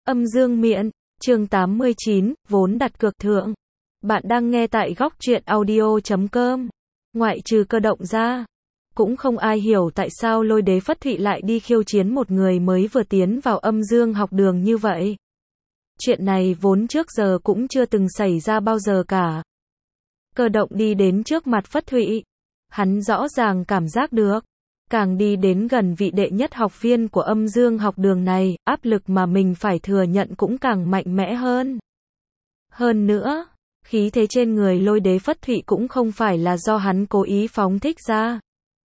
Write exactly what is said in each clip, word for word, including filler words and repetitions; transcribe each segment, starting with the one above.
Âm dương miện, chương tám mươi chín, vốn đặt cược thượng. Bạn đang nghe tại góc truyện audio chấm com. Ngoại trừ Cơ Động ra, cũng không ai hiểu tại sao Lôi Đế Phất Thụy lại đi khiêu chiến một người mới vừa tiến vào âm dương học đường như vậy. Chuyện này vốn trước giờ cũng chưa từng xảy ra bao giờ cả. Cơ Động đi đến trước mặt Phất Thụy. Hắn rõ ràng cảm giác được. Càng đi đến gần vị đệ nhất học viên của âm dương học đường này, áp lực mà mình phải thừa nhận cũng càng mạnh mẽ hơn. Hơn nữa, khí thế trên người Lôi Đế Phất Thụy cũng không phải là do hắn cố ý phóng thích ra,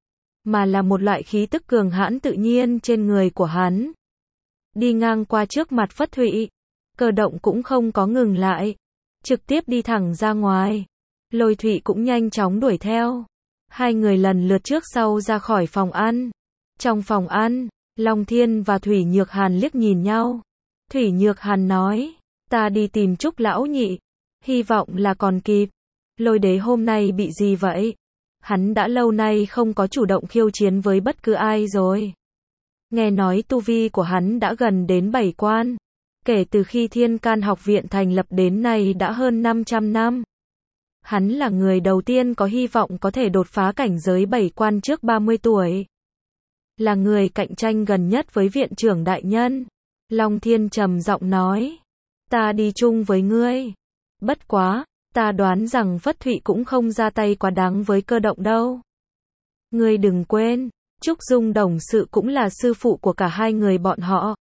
mà là một loại khí tức cường hãn tự nhiên trên người của hắn. Đi ngang qua trước mặt Phất Thụy, Cơ Động cũng không có ngừng lại, trực tiếp đi thẳng ra ngoài. Lôi Thụy cũng nhanh chóng đuổi theo. Hai người lần lượt trước sau ra khỏi phòng ăn. Trong phòng ăn, Long Thiên và Thủy Nhược Hàn liếc nhìn nhau. Thủy Nhược Hàn nói, ta đi tìm Trúc lão nhị, hy vọng là còn kịp. Lôi Đế hôm nay bị gì vậy? Hắn đã lâu nay không có chủ động khiêu chiến với bất cứ ai rồi. Nghe nói tu vi của hắn đã gần đến bảy quan. Kể từ khi Thiên Can học viện thành lập đến nay đã hơn năm trăm năm. Hắn là người đầu tiên có hy vọng có thể đột phá cảnh giới bảy quan trước ba mươi tuổi. Là người cạnh tranh gần nhất với viện trưởng đại nhân. Long Thiên trầm giọng nói, ta đi chung với ngươi. Bất quá, ta đoán rằng Phất Thụy cũng không ra tay quá đáng với Cơ Động đâu. Ngươi đừng quên, Trúc Dung đồng sự cũng là sư phụ của cả hai người bọn họ.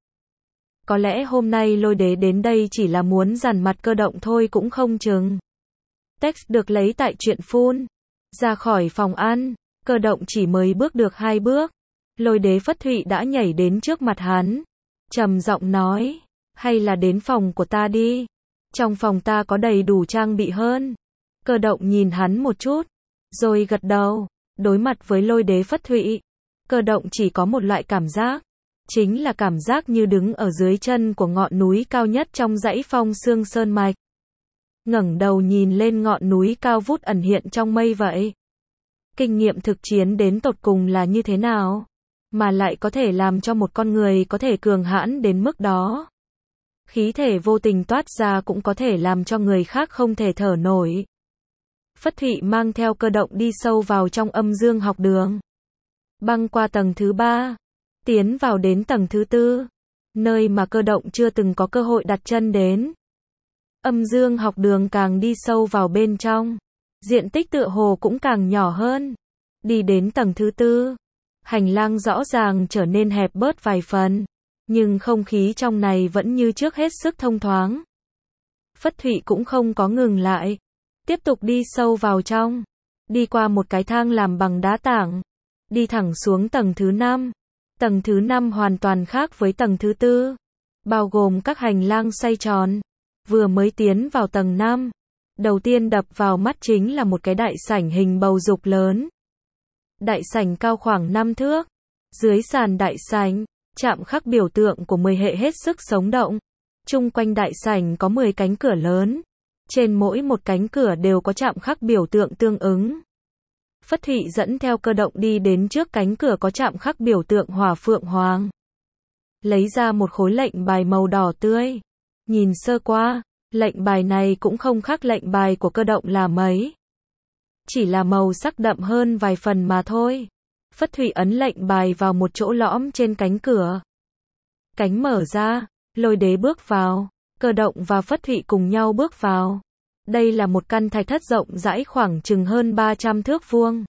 Có lẽ hôm nay Lôi Đế đến đây chỉ là muốn dằn mặt Cơ Động thôi cũng không chừng. Text được lấy tại truyện phun. Ra khỏi phòng ăn, Cơ Động chỉ mới bước được hai bước. Lôi Đế Phất Thụy đã nhảy đến trước mặt hắn. Trầm giọng nói, hay là đến phòng của ta đi. Trong phòng ta có đầy đủ trang bị hơn. Cơ Động nhìn hắn một chút, rồi gật đầu. Đối mặt với Lôi Đế Phất Thụy, Cơ Động chỉ có một loại cảm giác. Chính là cảm giác như đứng ở dưới chân của ngọn núi cao nhất trong dãy Phong Sương Sơn Mạch. Ngẩng đầu nhìn lên ngọn núi cao vút ẩn hiện trong mây vậy. Kinh nghiệm thực chiến đến tột cùng là như thế nào? Mà lại có thể làm cho một con người có thể cường hãn đến mức đó. Khí thể vô tình toát ra cũng có thể làm cho người khác không thể thở nổi. Phất Thụy mang theo Cơ Động đi sâu vào trong âm dương học đường. Băng qua tầng thứ ba, tiến vào đến tầng thứ tư, nơi mà Cơ Động chưa từng có cơ hội đặt chân đến. Âm dương học đường càng đi sâu vào bên trong, diện tích tựa hồ cũng càng nhỏ hơn. Đi đến tầng thứ tư, hành lang rõ ràng trở nên hẹp bớt vài phần, nhưng không khí trong này vẫn như trước hết sức thông thoáng. Phất Thụy cũng không có ngừng lại, tiếp tục đi sâu vào trong, đi qua một cái thang làm bằng đá tảng, đi thẳng xuống tầng thứ năm. Tầng thứ năm hoàn toàn khác với tầng thứ tư, bao gồm các hành lang xoay tròn. Vừa mới tiến vào tầng năm, đầu tiên đập vào mắt chính là một cái đại sảnh hình bầu dục lớn. Đại sảnh cao khoảng năm thước, dưới sàn đại sảnh, chạm khắc biểu tượng của mười hệ hết sức sống động. Chung quanh đại sảnh có mười cánh cửa lớn, trên mỗi một cánh cửa đều có chạm khắc biểu tượng tương ứng. Phất Thụy dẫn theo Cơ Động đi đến trước cánh cửa có chạm khắc biểu tượng Hỏa Phượng Hoàng. Lấy ra một khối lệnh bài màu đỏ tươi. Nhìn sơ qua, lệnh bài này cũng không khác lệnh bài của Cơ Động là mấy. Chỉ là màu sắc đậm hơn vài phần mà thôi. Phất Thụy ấn lệnh bài vào một chỗ lõm trên cánh cửa. Cánh mở ra, Lôi Đế bước vào, Cơ Động và Phất Thụy cùng nhau bước vào. Đây là một căn thạch thất rộng rãi khoảng chừng hơn ba trăm thước vuông.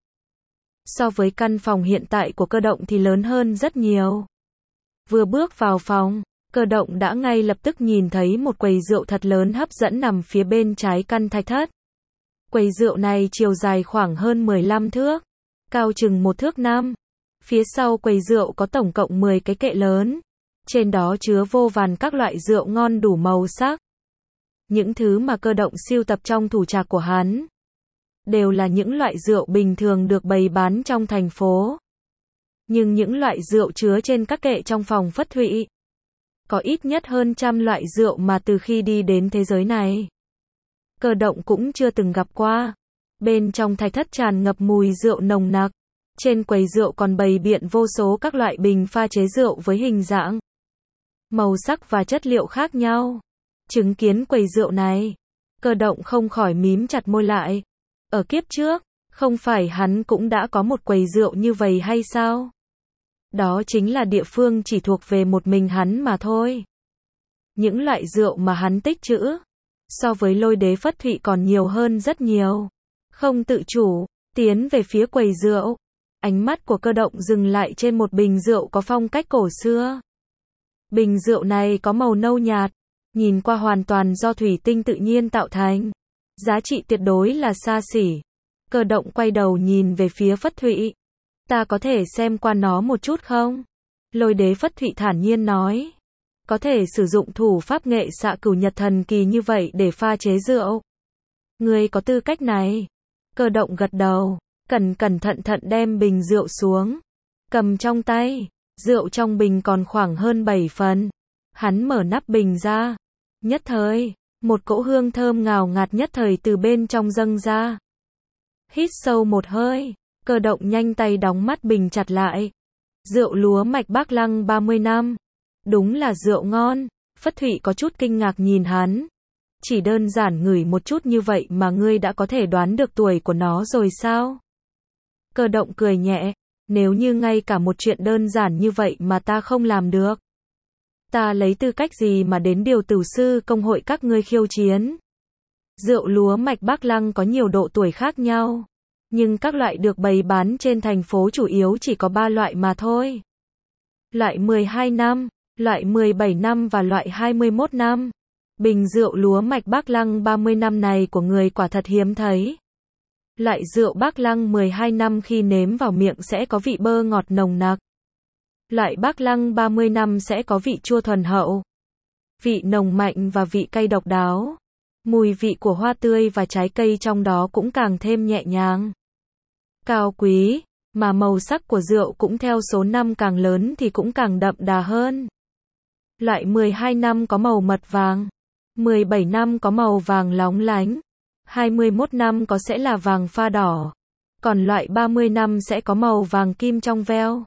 So với căn phòng hiện tại của Cơ Động thì lớn hơn rất nhiều. Vừa bước vào phòng, Cơ Động đã ngay lập tức nhìn thấy một quầy rượu thật lớn hấp dẫn nằm phía bên trái căn thạch thất. Quầy rượu này chiều dài khoảng hơn mười lăm thước, cao chừng một thước năm. Phía sau quầy rượu có tổng cộng mười cái kệ lớn. Trên đó chứa vô vàn các loại rượu ngon đủ màu sắc. Những thứ mà Cơ Động sưu tập trong thủ trạc của hắn đều là những loại rượu bình thường được bày bán trong thành phố. Nhưng những loại rượu chứa trên các kệ trong phòng Phất Thụy có ít nhất hơn trăm loại rượu mà từ khi đi đến thế giới này, Cơ Động cũng chưa từng gặp qua. Bên trong thạch thất tràn ngập mùi rượu nồng nặc. Trên quầy rượu còn bày biện vô số các loại bình pha chế rượu với hình dạng màu sắc và chất liệu khác nhau. Chứng kiến quầy rượu này, Cơ Động không khỏi mím chặt môi lại. Ở kiếp trước, không phải hắn cũng đã có một quầy rượu như vậy hay sao? Đó chính là địa phương chỉ thuộc về một mình hắn mà thôi. Những loại rượu mà hắn tích trữ, so với Lôi Đế Phất Thụy còn nhiều hơn rất nhiều. Không tự chủ, tiến về phía quầy rượu. Ánh mắt của Cơ Động dừng lại trên một bình rượu có phong cách cổ xưa. Bình rượu này có màu nâu nhạt, nhìn qua hoàn toàn do thủy tinh tự nhiên tạo thành. Giá trị tuyệt đối là xa xỉ. Cơ Động quay đầu nhìn về phía Phất Thụy. Ta có thể xem qua nó một chút không? Lôi Đế Phất Thụy thản nhiên nói. Có thể sử dụng thủ pháp nghệ xạ cửu nhật thần kỳ như vậy để pha chế rượu. Ngươi có tư cách này. Cơ Động gật đầu, cẩn cẩn thận thận đem bình rượu xuống. Cầm trong tay, rượu trong bình còn khoảng hơn bảy phần. Hắn mở nắp bình ra. Nhất thời, một cỗ hương thơm ngào ngạt nhất thời từ bên trong dâng ra. Hít sâu một hơi, Cơ Động nhanh tay đóng mắt bình chặt lại. Rượu lúa mạch Bác Lăng ba mươi năm. Đúng là rượu ngon. Phất Thụy có chút kinh ngạc nhìn hắn. Chỉ đơn giản ngửi một chút như vậy mà ngươi đã có thể đoán được tuổi của nó rồi sao? Cơ Động cười nhẹ. Nếu như ngay cả một chuyện đơn giản như vậy mà ta không làm được, ta lấy tư cách gì mà đến điều tử sư công hội các ngươi khiêu chiến? Rượu lúa mạch Bác Lăng có nhiều độ tuổi khác nhau, nhưng các loại được bày bán trên thành phố chủ yếu chỉ có ba loại mà thôi. Loại mười hai năm, loại mười bảy năm và loại hai mươi mốt năm. Bình rượu lúa mạch Bác Lăng ba mươi năm này của người quả thật hiếm thấy. Loại rượu Bác Lăng mười hai năm khi nếm vào miệng sẽ có vị bơ ngọt nồng nặc. Loại Bác Lăng ba mươi năm sẽ có vị chua thuần hậu, vị nồng mạnh và vị cay độc đáo. Mùi vị của hoa tươi và trái cây trong đó cũng càng thêm nhẹ nhàng, cao quý, mà màu sắc của rượu cũng theo số năm càng lớn thì cũng càng đậm đà hơn. Loại mười hai năm có màu mật vàng, mười bảy năm có màu vàng lóng lánh, hai mươi mốt năm có sẽ là vàng pha đỏ, còn loại ba mươi năm sẽ có màu vàng kim trong veo.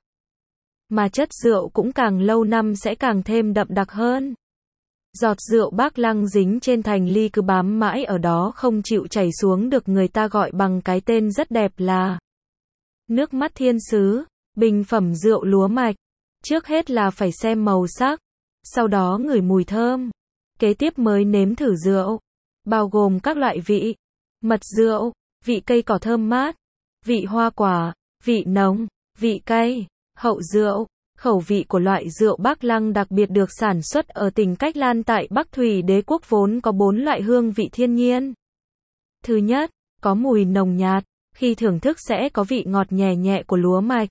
Mà chất rượu cũng càng lâu năm sẽ càng thêm đậm đặc hơn. Giọt rượu Bác Lăng dính trên thành ly cứ bám mãi ở đó không chịu chảy xuống được, người ta gọi bằng cái tên rất đẹp là nước mắt thiên sứ. Bình phẩm rượu lúa mạch, trước hết là phải xem màu sắc, sau đó ngửi mùi thơm, kế tiếp mới nếm thử rượu, bao gồm các loại vị: mật rượu, vị cây cỏ thơm mát, vị hoa quả, vị nồng, vị cay, hậu rượu. Khẩu vị của loại rượu Bác Lăng đặc biệt được sản xuất ở tỉnh Cách Lan tại Bắc Thủy Đế quốc vốn có bốn loại hương vị thiên nhiên. Thứ nhất, có mùi nồng nhạt, khi thưởng thức sẽ có vị ngọt nhẹ nhẹ của lúa mạch.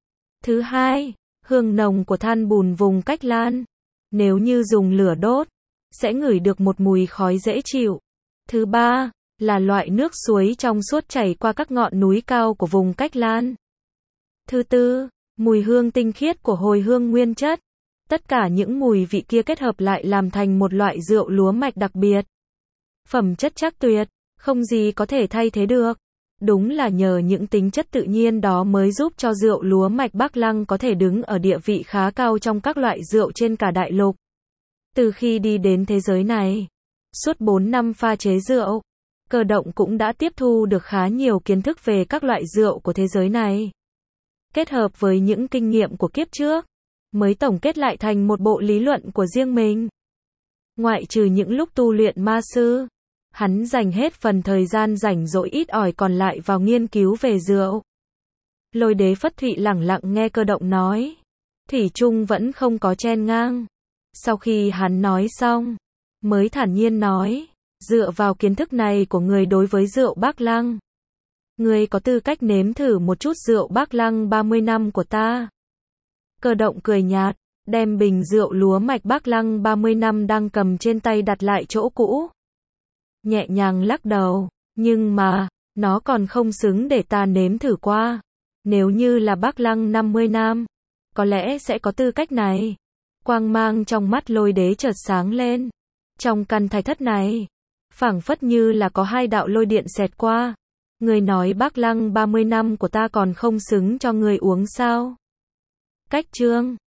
Thứ hai, hương nồng của than bùn vùng Cách Lan. Nếu như dùng lửa đốt, sẽ ngửi được một mùi khói dễ chịu. Thứ ba, là loại nước suối trong suốt chảy qua các ngọn núi cao của vùng Cách Lan. Thứ tư, mùi hương tinh khiết của hồi hương nguyên chất. Tất cả những mùi vị kia kết hợp lại làm thành một loại rượu lúa mạch đặc biệt. Phẩm chất chắc tuyệt, không gì có thể thay thế được. Đúng là nhờ những tính chất tự nhiên đó mới giúp cho rượu lúa mạch Bác Lăng có thể đứng ở địa vị khá cao trong các loại rượu trên cả đại lục. Từ khi đi đến thế giới này, suốt bốn năm pha chế rượu, Cơ Động cũng đã tiếp thu được khá nhiều kiến thức về các loại rượu của thế giới này. Kết hợp với những kinh nghiệm của kiếp trước, mới tổng kết lại thành một bộ lý luận của riêng mình. Ngoại trừ những lúc tu luyện ma sư, hắn dành hết phần thời gian rảnh rỗi ít ỏi còn lại vào nghiên cứu về rượu. Lôi Đế Phất Thụy lẳng lặng nghe Cơ Động nói, thủy chung vẫn không có chen ngang. Sau khi hắn nói xong, mới thản nhiên nói, dựa vào kiến thức này của người đối với rượu Bác Lăng, ngươi có tư cách nếm thử một chút rượu Bác Lăng ba mươi năm của ta. Cơ Động cười nhạt, đem bình rượu lúa mạch Bác Lăng ba mươi năm đang cầm trên tay đặt lại chỗ cũ. Nhẹ nhàng lắc đầu, nhưng mà, nó còn không xứng để ta nếm thử qua. Nếu như là Bác Lăng năm mươi năm, có lẽ sẽ có tư cách này. Quang mang trong mắt Lôi Đế chợt sáng lên. Trong căn thạch thất này, phảng phất như là có hai đạo lôi điện xẹt qua. Người nói Bác Lăng ba mươi năm của ta còn không xứng cho người uống sao? Cách chương